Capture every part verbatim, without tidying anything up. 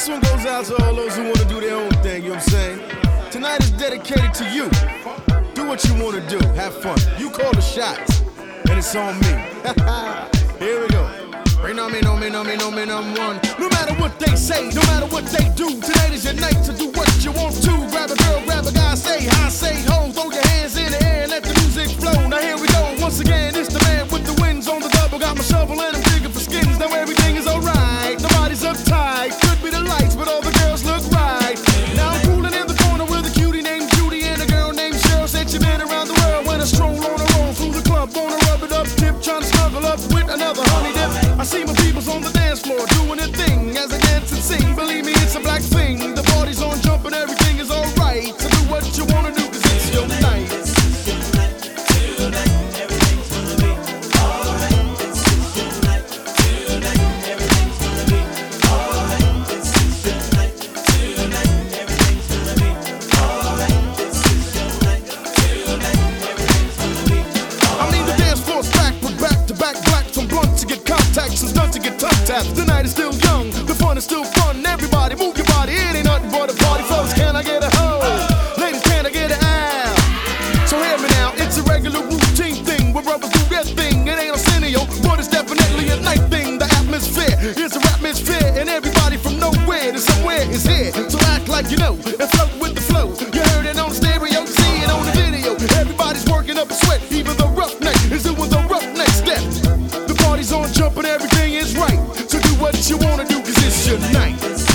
This one goes out to all those who want to do their own thing, you know what I'm saying? Tonight is dedicated to you. Do what you want to do, have fun. You call the shots, and it's on me. Here we go. Rain on me, no me, no me, no me, number one. No matter what they say, no matter what they do, tonight is your night to do what you want to. Grab a girl, grab a guy, say hi, say ho. Throw your hands in the air and let the music flow. Now here we go, once again, it's the man with the wins on the double. Got my shovel and I'm digging for skins. Now everything is alright, nobody's uptight. Could be the lights, but all the girls look right. Now I'm cooling in the corner with a cutie named Judy and a girl named Cheryl. Said she been around the world when I stroll on a roll through the club. Wanna rub it up, tip, trying to snuggle up with another honey dip. I see my peoples on the dance floor doing their thing as I dance and sing. Believe me, it's a black thing. The party's on, jumping, everything is alright. So do what you wanna do, cause it's your night. It's done to get tough tapped. The night is still young, the fun is still fun. Everybody move your body, it ain't nothing but a party. Fellas, can I get a ho? Ladies, can I get an ow? So hear me now, it's a regular routine thing where brothers do their thing. It ain't a scenario, but it's definitely a night thing. The atmosphere is a atmosphere, and everybody from nowhere to somewhere is here. So act like you know and float with the flow. You heard it on stereo, you see it on the video. Everybody's working up a sweat, even the roughneck is doing the roughneck step. The party's on, jumping, everything is right. So do what you wanna do, cause it's your night.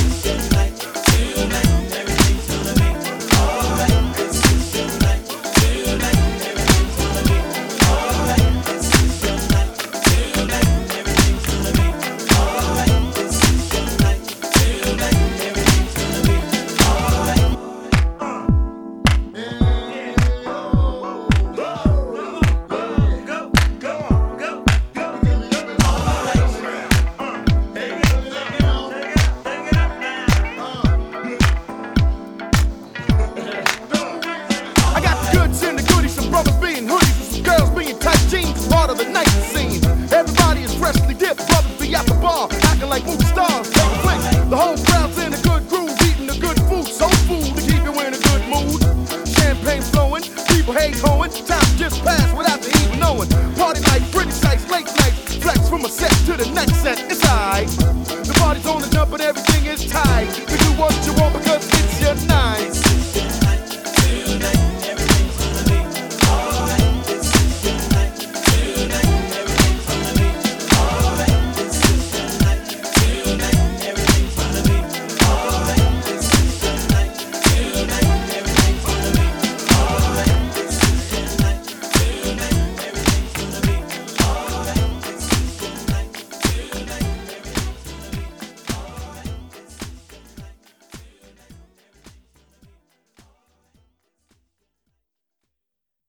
Part of the night scene. Everybody is freshly dipped, brothers be at the bar, acting like movie stars. Take a flick. The whole crowd's in a good groove, eating the good food, soul food to keep you in a good mood. Champagne flowing, people hate hoeing. Time just passed without you even knowing. Party night, pretty sights, late night, flex from a set to the next set. It's alright. The party's on the jump and everything is tight. You do what you want because it's your night.